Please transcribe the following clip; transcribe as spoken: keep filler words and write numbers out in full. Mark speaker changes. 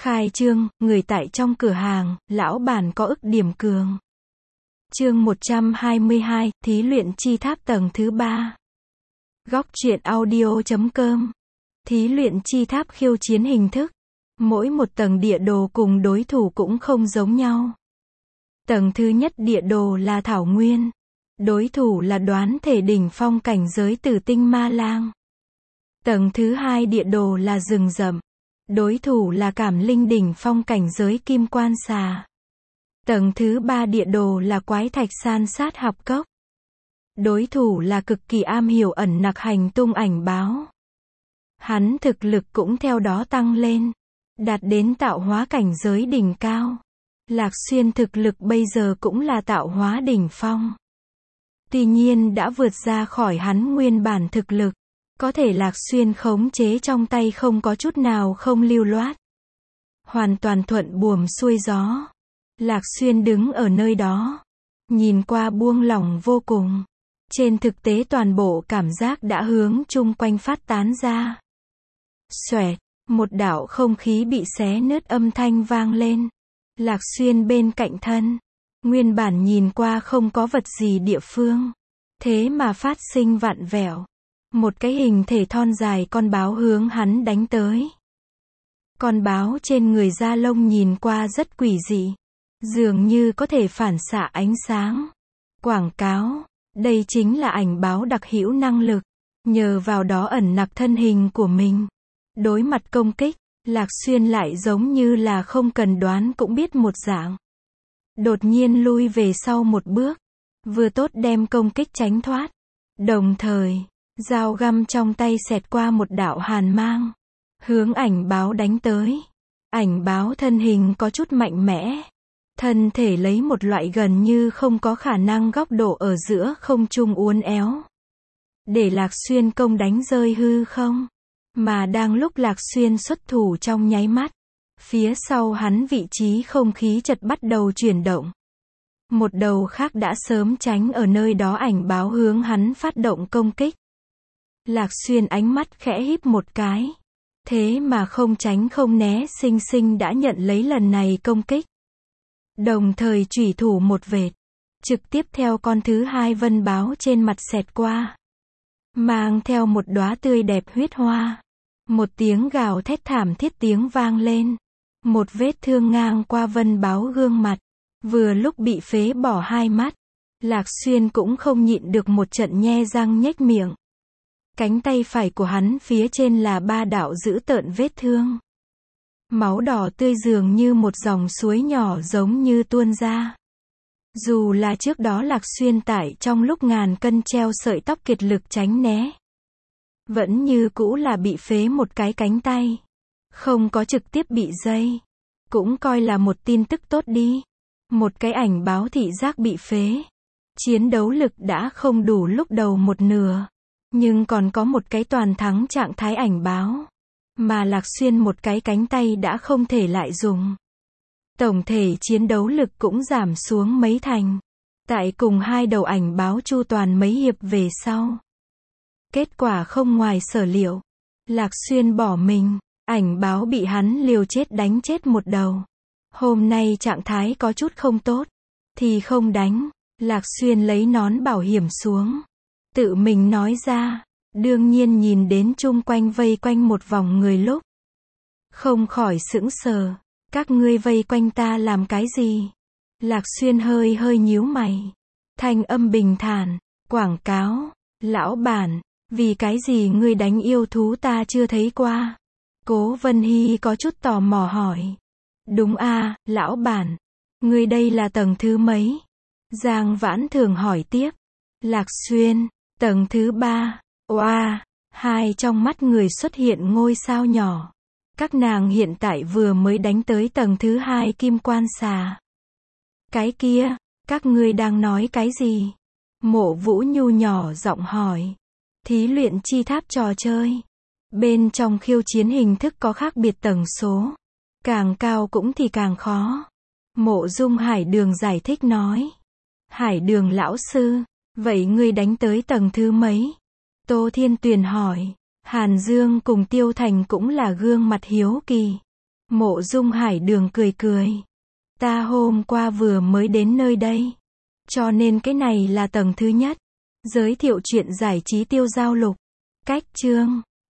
Speaker 1: Khai trương, người tại trong cửa hàng, lão bản có ức điểm cường. Chương một trăm hai mươi hai, thí luyện chi tháp tầng thứ ba. Góc truyện audio chấm com. Thí luyện chi tháp khiêu chiến hình thức. Mỗi một tầng địa đồ cùng đối thủ cũng không giống nhau. Tầng thứ nhất địa đồ là Thảo Nguyên. Đối thủ là đoán thể đỉnh phong cảnh giới Tử Tinh Ma Lang. Tầng thứ hai địa đồ là rừng rậm. Đối thủ là Cảm Linh đỉnh phong cảnh giới Kim Quan Xà. Tầng thứ ba địa đồ là Quái Thạch San Sát Học Cốc. Đối thủ là cực kỳ am hiểu ẩn nặc hành tung ảnh báo. Hắn thực lực cũng theo đó tăng lên, đạt đến tạo hóa cảnh giới đỉnh cao. Lạc Xuyên thực lực bây giờ cũng là tạo hóa đỉnh phong. Tuy nhiên đã vượt ra khỏi hắn nguyên bản thực lực. Có thể Lạc Xuyên khống chế trong tay không có chút nào không lưu loát. Hoàn toàn thuận buồm xuôi gió. Lạc Xuyên đứng ở nơi đó. Nhìn qua buông lỏng vô cùng. Trên thực tế toàn bộ cảm giác đã hướng chung quanh phát tán ra. Xoẹt, một đạo không khí bị xé nứt âm thanh vang lên. Lạc Xuyên bên cạnh thân. Nguyên bản nhìn qua không có vật gì địa phương. Thế mà phát sinh vặn vẹo. Một cái hình thể thon dài con báo hướng hắn đánh tới. Con báo trên người da lông nhìn qua rất quỷ dị. Dường như có thể phản xạ ánh sáng. Quảng cáo, đây chính là ảnh báo đặc hữu năng lực. Nhờ vào đó ẩn nặc thân hình của mình. Đối mặt công kích, Lạc Xuyên lại giống như là không cần đoán cũng biết một dạng. Đột nhiên lui về sau một bước. Vừa tốt đem công kích tránh thoát. Đồng thời, dao găm trong tay xẹt qua một đạo hàn mang. Hướng ảnh báo đánh tới. Ảnh báo thân hình có chút mạnh mẽ. Thân thể lấy một loại gần như không có khả năng góc độ ở giữa không trung uốn éo. Để Lạc Xuyên công đánh rơi hư không. Mà đang lúc Lạc Xuyên xuất thủ trong nháy mắt. Phía sau hắn vị trí không khí chợt bắt đầu chuyển động. Một đầu khác đã sớm tránh ở nơi đó ảnh báo hướng hắn phát động công kích. Lạc Xuyên ánh mắt khẽ híp một cái. Thế mà không tránh không né sinh sinh đã nhận lấy lần này công kích. Đồng thời chủy thủ một vệt. Trực tiếp theo con thứ hai vân báo trên mặt xẹt qua. Mang theo một đóa tươi đẹp huyết hoa. Một tiếng gào thét thảm thiết tiếng vang lên. Một vết thương ngang qua vân báo gương mặt. Vừa lúc bị phế bỏ hai mắt. Lạc Xuyên cũng không nhịn được một trận nhe răng nhếch miệng. Cánh tay phải của hắn phía trên là ba đạo dữ tợn vết thương. Máu đỏ tươi dường như một dòng suối nhỏ giống như tuôn ra. Dù là trước đó Lạc Xuyên tại trong lúc ngàn cân treo sợi tóc kiệt lực tránh né. Vẫn như cũ là bị phế một cái cánh tay. Không có trực tiếp bị dây. Cũng coi là một tin tức tốt đi. Một cái ảnh báo thị giác bị phế. Chiến đấu lực đã không đủ lúc đầu một nửa. Nhưng còn có một cái toàn thắng trạng thái ảnh báo. Mà Lạc Xuyên một cái cánh tay đã không thể lại dùng. Tổng thể chiến đấu lực cũng giảm xuống mấy thành. Tại cùng hai đầu ảnh báo chu toàn mấy hiệp về sau. Kết quả không ngoài sở liệu. Lạc Xuyên bỏ mình. Ảnh báo bị hắn liều chết đánh chết một đầu. Hôm nay trạng thái có chút không tốt. Thì không đánh. Lạc Xuyên lấy nón bảo hiểm xuống. Tự mình nói ra. Đương nhiên nhìn đến chung quanh vây quanh một vòng người lúc. Không khỏi sững sờ. Các ngươi vây quanh ta làm cái gì? Lạc Xuyên hơi hơi nhíu mày. Thanh âm bình thản. Quảng cáo. Lão bản. Vì cái gì ngươi đánh yêu thú ta chưa thấy qua? Cố Vân Hy có chút tò mò hỏi. Đúng a, lão bản. Ngươi đây là tầng thứ mấy? Giang Vãn Thường hỏi tiếp. Lạc Xuyên. Tầng thứ ba. Oa, hai trong mắt người xuất hiện ngôi sao nhỏ. Các nàng hiện tại vừa mới đánh tới tầng thứ hai Kim Quan Xà. Cái kia, các ngươi đang nói cái gì? Mộ Vũ Nhu nhỏ giọng hỏi. Thí luyện chi tháp trò chơi. Bên trong khiêu chiến hình thức có khác biệt tầng số. Càng cao cũng thì càng khó. Mộ Dung Hải Đường giải thích nói. Hải Đường lão sư, vậy ngươi đánh tới tầng thứ mấy? Tô Thiên Tuyền hỏi. Hàn Dương cùng Tiêu Thành cũng là gương mặt hiếu kỳ. Mộ Dung Hải Đường cười cười. Ta hôm qua vừa mới đến nơi đây. Cho nên cái này là tầng thứ nhất. Giới thiệu chuyện giải trí tiêu giao lục. Cách chương